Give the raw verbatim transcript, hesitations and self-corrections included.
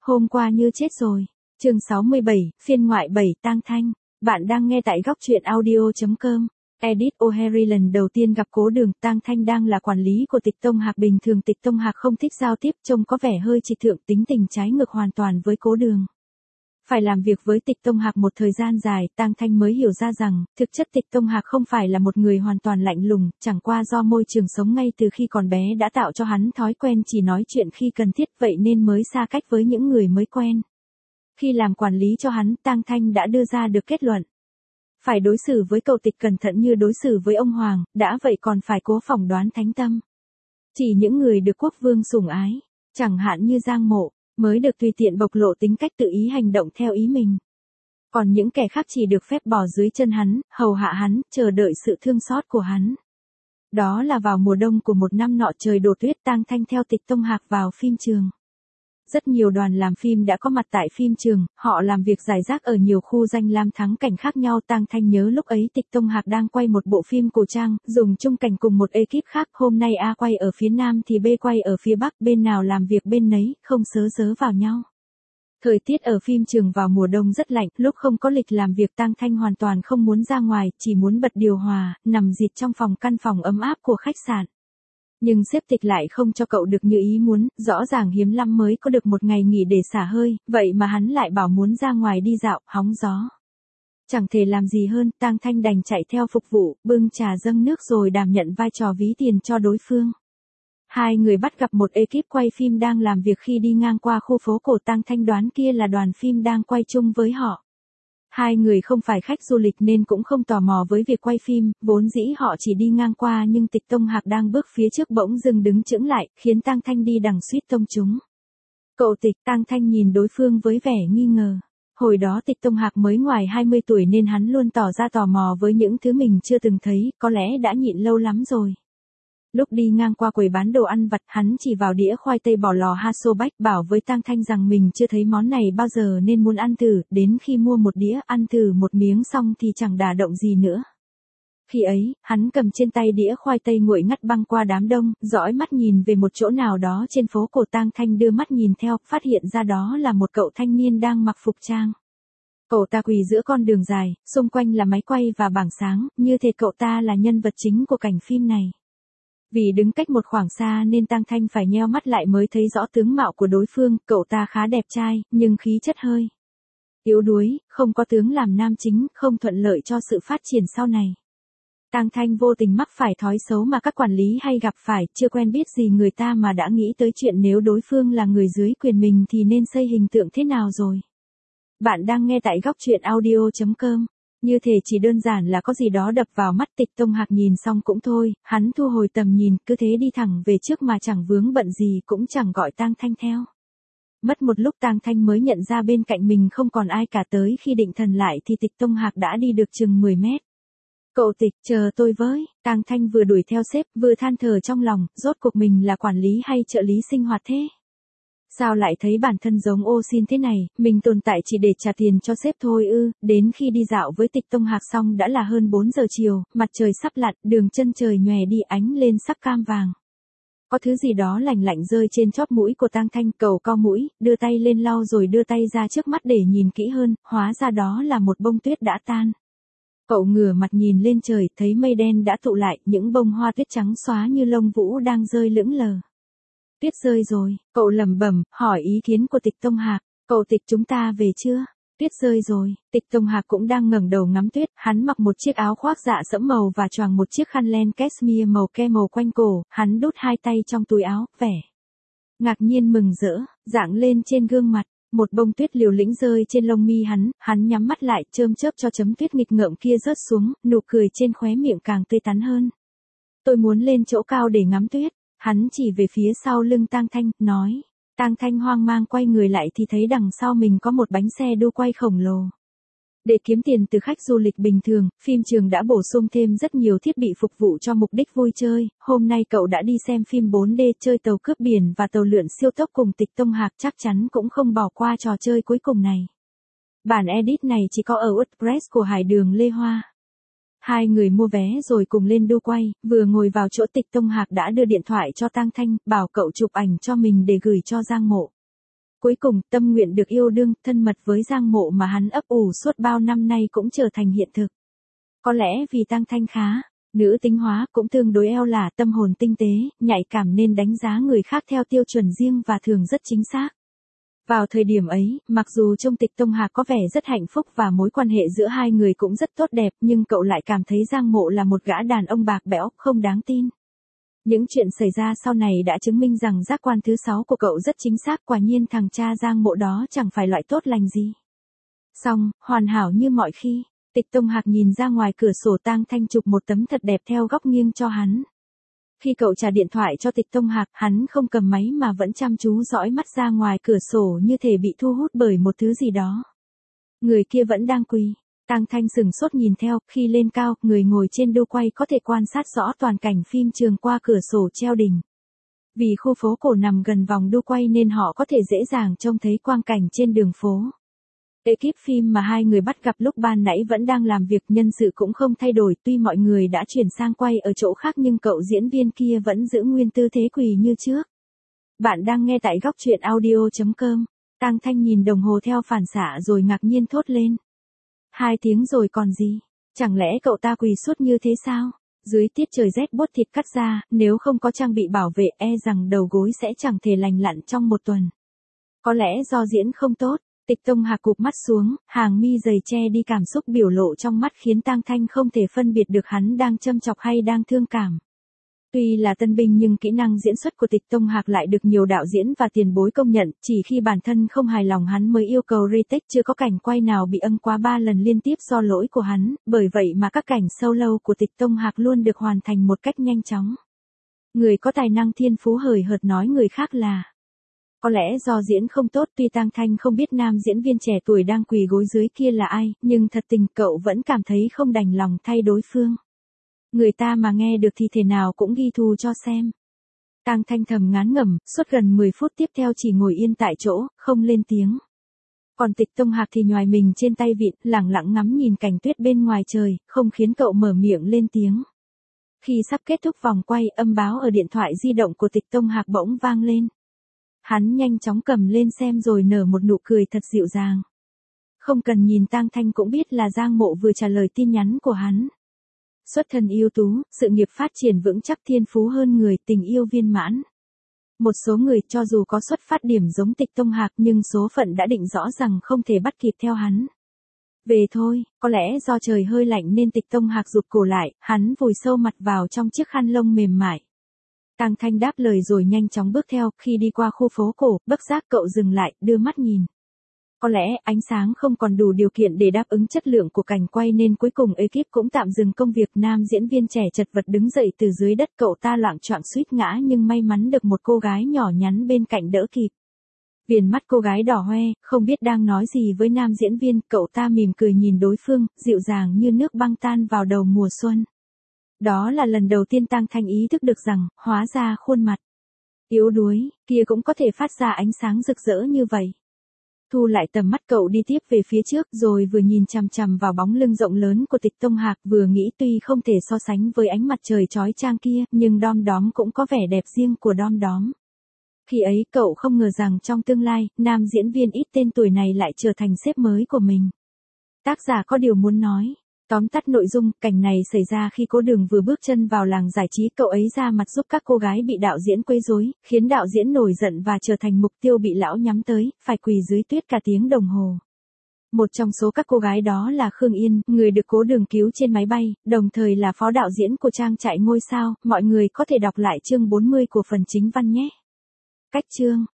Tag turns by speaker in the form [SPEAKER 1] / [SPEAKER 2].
[SPEAKER 1] Hôm qua như chết rồi. Chương sáu mươi bảy, phiên ngoại bảy, tang thanh. Bạn đang nghe tại góc truyện audio chấm com. Edith O'Harry lần đầu tiên gặp Cố Đường, Tang Thanh đang là quản lý của Tịch Tông Hạc. Bình thường Tịch Tông Hạc không thích giao tiếp, trông có vẻ hơi trịch thượng, tính tình trái ngược hoàn toàn với Cố Đường. Phải làm việc với Tịch Tông Hạc một thời gian dài, Tang Thanh mới hiểu ra rằng, thực chất Tịch Tông Hạc không phải là một người hoàn toàn lạnh lùng, chẳng qua do môi trường sống ngay từ khi còn bé đã tạo cho hắn thói quen chỉ nói chuyện khi cần thiết, vậy nên mới xa cách với những người mới quen. Khi làm quản lý cho hắn, Tang Thanh đã đưa ra được kết luận. Phải đối xử với cậu Tịch cẩn thận như đối xử với ông Hoàng, đã vậy còn phải cố phỏng đoán thánh tâm. Chỉ những người được quốc vương sủng ái, chẳng hạn như Giang Mộ, mới được tùy tiện bộc lộ tính cách tự ý hành động theo ý mình. Còn những kẻ khác chỉ được phép bò dưới chân hắn, hầu hạ hắn, chờ đợi sự thương xót của hắn. Đó là vào mùa đông của một năm nọ, trời đổ tuyết, Tang Thanh theo Tịch Tông Hạc vào phim trường. Rất nhiều đoàn làm phim đã có mặt tại phim trường, họ làm việc rải rác ở nhiều khu danh lam thắng cảnh khác nhau. Tang Thanh nhớ lúc ấy Tịch Tông Hạc đang quay một bộ phim cổ trang, dùng chung cảnh cùng một ekip khác, hôm nay A quay ở phía Nam thì B quay ở phía Bắc, bên nào làm việc bên nấy, không sớ sớ vào nhau. Thời tiết ở phim trường vào mùa đông rất lạnh, lúc không có lịch làm việc Tang Thanh hoàn toàn không muốn ra ngoài, chỉ muốn bật điều hòa, nằm rịt trong phòng căn phòng ấm áp của khách sạn. Nhưng sếp Tịch lại không cho cậu được như ý muốn, rõ ràng hiếm lắm mới có được một ngày nghỉ để xả hơi, vậy mà hắn lại bảo muốn ra ngoài đi dạo, hóng gió. Chẳng thể làm gì hơn, Tang Thanh đành chạy theo phục vụ, bưng trà dâng nước rồi đảm nhận vai trò ví tiền cho đối phương. Hai người bắt gặp một ekip quay phim đang làm việc khi đi ngang qua khu phố cổ. Tang Thanh đoán kia là đoàn phim đang quay chung với họ. Hai người không phải khách du lịch nên cũng không tò mò với việc quay phim, vốn dĩ họ chỉ đi ngang qua, nhưng Tịch Tông Hạc đang bước phía trước bỗng dưng đứng chững lại, khiến Tang Thanh đi đằng suýt tông trúng. Cậu Tịch, Tang Thanh nhìn đối phương với vẻ nghi ngờ. Hồi đó Tịch Tông Hạc mới ngoài hai mươi tuổi nên hắn luôn tỏ ra tò mò với những thứ mình chưa từng thấy, có lẽ đã nhịn lâu lắm rồi. Lúc đi ngang qua quầy bán đồ ăn vặt, hắn chỉ vào đĩa khoai tây bò lò Hasobach, bảo với Tang Thanh rằng mình chưa thấy món này bao giờ nên muốn ăn thử, đến khi mua một đĩa, ăn thử một miếng xong thì chẳng đả động gì nữa. Khi ấy, hắn cầm trên tay đĩa khoai tây nguội ngắt băng qua đám đông, dõi mắt nhìn về một chỗ nào đó trên phố cổ. Tang Thanh đưa mắt nhìn theo, phát hiện ra đó là một cậu thanh niên đang mặc phục trang. Cậu ta quỳ giữa con đường dài, xung quanh là máy quay và bảng sáng, như thể cậu ta là nhân vật chính của cảnh phim này. Vì đứng cách một khoảng xa nên Tang Thanh phải nheo mắt lại mới thấy rõ tướng mạo của đối phương. Cậu ta khá đẹp trai, nhưng khí chất hơi yếu đuối, không có tướng làm nam chính, không thuận lợi cho sự phát triển sau này. Tang Thanh vô tình mắc phải thói xấu mà các quản lý hay gặp phải, chưa quen biết gì người ta mà đã nghĩ tới chuyện nếu đối phương là người dưới quyền mình thì nên xây hình tượng thế nào rồi. Bạn đang nghe tại góc truyện audio chấm com. Như thể chỉ đơn giản là có gì đó đập vào mắt. Tịch Tông Hạc nhìn xong cũng thôi, hắn thu hồi tầm nhìn, cứ thế đi thẳng về trước mà chẳng vướng bận gì, cũng chẳng gọi Tang Thanh theo. Mất một lúc Tang Thanh mới nhận ra bên cạnh mình không còn ai cả, tới khi định thần lại thì Tịch Tông Hạc đã đi được chừng mười mét. Cậu Tịch, chờ tôi với. Tang Thanh vừa đuổi theo sếp, vừa than thở trong lòng, rốt cuộc mình là quản lý hay trợ lý sinh hoạt thế? Sao lại thấy bản thân giống ô xin thế này, mình tồn tại chỉ để trả tiền cho sếp thôi ư? Đến khi đi dạo với Tịch Tông Hạc xong đã là hơn bốn giờ chiều, mặt trời sắp lặn, đường chân trời nhòe đi ánh lên sắc cam vàng. Có thứ gì đó lạnh lạnh rơi trên chóp mũi của Tang Thanh, cậu cau mũi, đưa tay lên lau rồi đưa tay ra trước mắt để nhìn kỹ hơn, hóa ra đó là một bông tuyết đã tan. Cậu ngửa mặt nhìn lên trời, thấy mây đen đã tụ lại, những bông hoa tuyết trắng xóa như lông vũ đang rơi lững lờ. Tuyết rơi rồi, cậu lẩm bẩm, hỏi ý kiến của Tịch Tông Hạc. Cậu Tịch, chúng ta về chưa? Tuyết rơi rồi. Tịch Tông Hạc cũng đang ngẩng đầu ngắm tuyết, hắn mặc một chiếc áo khoác dạ sẫm màu và choàng một chiếc khăn len cashmere màu ke màu quanh cổ, hắn đút hai tay trong túi áo, vẻ ngạc nhiên mừng rỡ, rạng lên trên gương mặt. Một bông tuyết liều lĩnh rơi trên lông mi hắn, hắn nhắm mắt lại, chớm chớp cho chấm tuyết nghịch ngợm kia rớt xuống, nụ cười trên khóe miệng càng tươi tắn hơn. Tôi muốn lên chỗ cao để ngắm tuyết. Hắn chỉ về phía sau lưng Tang Thanh, nói. Tang Thanh hoang mang quay người lại thì thấy đằng sau mình có một bánh xe đu quay khổng lồ. Để kiếm tiền từ khách du lịch bình thường, phim trường đã bổ sung thêm rất nhiều thiết bị phục vụ cho mục đích vui chơi. Hôm nay cậu đã đi xem phim bốn D, chơi tàu cướp biển và tàu lượn siêu tốc cùng Tịch Tông Hạc, chắc chắn cũng không bỏ qua trò chơi cuối cùng này. Bản edit này chỉ có ở WordPress của Hải Đường Lê Hoa. Hai người mua vé rồi cùng lên đu quay, vừa ngồi vào chỗ Tịch Tông Hạc đã đưa điện thoại cho Tang Thanh, bảo cậu chụp ảnh cho mình để gửi cho Giang Mộ. Cuối cùng, tâm nguyện được yêu đương, thân mật với Giang Mộ mà hắn ấp ủ suốt bao năm nay cũng trở thành hiện thực. Có lẽ vì Tang Thanh khá, nữ tính hóa, cũng tương đối eo lả, tâm hồn tinh tế, nhạy cảm nên đánh giá người khác theo tiêu chuẩn riêng và thường rất chính xác. Vào thời điểm ấy, mặc dù trong Tịch Tông Hạc có vẻ rất hạnh phúc và mối quan hệ giữa hai người cũng rất tốt đẹp, nhưng cậu lại cảm thấy Giang Mộ là một gã đàn ông bạc bẽo, không đáng tin. Những chuyện xảy ra sau này đã chứng minh rằng giác quan thứ sáu của cậu rất chính xác, quả nhiên thằng cha Giang Mộ đó chẳng phải loại tốt lành gì. Xong, hoàn hảo như mọi khi, Tịch Tông Hạc nhìn ra ngoài cửa sổ, Tang Thanh chụp một tấm thật đẹp theo góc nghiêng cho hắn. Khi cậu trả điện thoại cho Tịch Tông Hạc, hắn không cầm máy mà vẫn chăm chú dõi mắt ra ngoài cửa sổ như thể bị thu hút bởi một thứ gì đó. Người kia vẫn đang quỳ. Tang Thanh sừng sốt nhìn theo, khi lên cao, người ngồi trên đu quay có thể quan sát rõ toàn cảnh phim trường qua cửa sổ treo đình. Vì khu phố cổ nằm gần vòng đu quay nên họ có thể dễ dàng trông thấy quang cảnh trên đường phố. Ekip phim mà hai người bắt gặp lúc ban nãy vẫn đang làm việc, nhân sự cũng không thay đổi, tuy mọi người đã chuyển sang quay ở chỗ khác nhưng cậu diễn viên kia vẫn giữ nguyên tư thế quỳ như trước. Bạn đang nghe tại góc truyện audio chấm com. Tang Thanh nhìn đồng hồ theo phản xạ rồi ngạc nhiên thốt lên. Hai tiếng rồi còn gì? Chẳng lẽ cậu ta quỳ suốt như thế sao? Dưới tiết trời rét buốt thịt cắt ra, nếu không có trang bị bảo vệ e rằng đầu gối sẽ chẳng thể lành lặn trong một tuần. Có lẽ do diễn không tốt. Tịch Tông Hạc cụp mắt xuống, hàng mi dày che đi cảm xúc biểu lộ trong mắt khiến Tang Thanh không thể phân biệt được hắn đang châm chọc hay đang thương cảm. Tuy là tân binh nhưng kỹ năng diễn xuất của Tịch Tông Hạc lại được nhiều đạo diễn và tiền bối công nhận, chỉ khi bản thân không hài lòng hắn mới yêu cầu retake, chưa có cảnh quay nào bị âng quá ba lần liên tiếp do lỗi của hắn, bởi vậy mà các cảnh solo của Tịch Tông Hạc luôn được hoàn thành một cách nhanh chóng. Người có tài năng thiên phú hời hợt nói người khác là có lẽ do diễn không tốt. Tuy Tang Thanh không biết nam diễn viên trẻ tuổi đang quỳ gối dưới kia là ai, nhưng thật tình cậu vẫn cảm thấy không đành lòng thay đối phương. Người ta mà nghe được thì thể nào cũng ghi thù cho xem. Tang Thanh thầm ngán ngẩm, suốt gần mười phút tiếp theo chỉ ngồi yên tại chỗ, không lên tiếng. Còn Tịch Tông Hạc thì nhoài mình trên tay vịn, lẳng lặng ngắm nhìn cảnh tuyết bên ngoài trời, không khiến cậu mở miệng lên tiếng. Khi sắp kết thúc vòng quay, âm báo ở điện thoại di động của Tịch Tông Hạc bỗng vang lên. Hắn nhanh chóng cầm lên xem rồi nở một nụ cười thật dịu dàng. Không cần nhìn Tang Thanh cũng biết là Giang Mộ vừa trả lời tin nhắn của hắn. Xuất thân ưu tú, sự nghiệp phát triển vững chắc, thiên phú hơn người, tình yêu viên mãn. Một số người cho dù có xuất phát điểm giống Tịch Tông Hạc nhưng số phận đã định rõ rằng không thể bắt kịp theo hắn. Về thôi, có lẽ do trời hơi lạnh nên Tịch Tông Hạc rụt cổ lại, hắn vùi sâu mặt vào trong chiếc khăn lông mềm mại. Tang Thanh đáp lời rồi nhanh chóng bước theo, khi đi qua khu phố cổ, bất giác cậu dừng lại, đưa mắt nhìn. Có lẽ ánh sáng không còn đủ điều kiện để đáp ứng chất lượng của cảnh quay nên cuối cùng ekip cũng tạm dừng công việc. Nam diễn viên trẻ chật vật đứng dậy từ dưới đất, cậu ta loạng choạng suýt ngã nhưng may mắn được một cô gái nhỏ nhắn bên cạnh đỡ kịp. Viền mắt cô gái đỏ hoe, không biết đang nói gì với nam diễn viên, cậu ta mỉm cười nhìn đối phương, dịu dàng như nước băng tan vào đầu mùa xuân. Đó là lần đầu tiên Tang Thanh ý thức được rằng, hóa ra khuôn mặt yếu đuối kia cũng có thể phát ra ánh sáng rực rỡ như vậy. Thu lại tầm mắt, cậu đi tiếp về phía trước rồi vừa nhìn chằm chằm vào bóng lưng rộng lớn của Tịch Tông Hạc, vừa nghĩ tuy không thể so sánh với ánh mặt trời chói chang kia, nhưng đom đóm cũng có vẻ đẹp riêng của đom đóm. Khi ấy cậu không ngờ rằng trong tương lai, nam diễn viên ít tên tuổi này lại trở thành sếp mới của mình. Tác giả có điều muốn nói. Tóm tắt nội dung, cảnh này xảy ra khi Cố Đường vừa bước chân vào làng giải trí, cậu ấy ra mặt giúp các cô gái bị đạo diễn quấy rối, khiến đạo diễn nổi giận và trở thành mục tiêu bị lão nhắm tới, phải quỳ dưới tuyết cả tiếng đồng hồ. Một trong số các cô gái đó là Khương Yên, người được Cố Đường cứu trên máy bay, đồng thời là phó đạo diễn của trang trại ngôi sao. Mọi người có thể đọc lại chương bốn mươi của phần chính văn nhé. Cách chương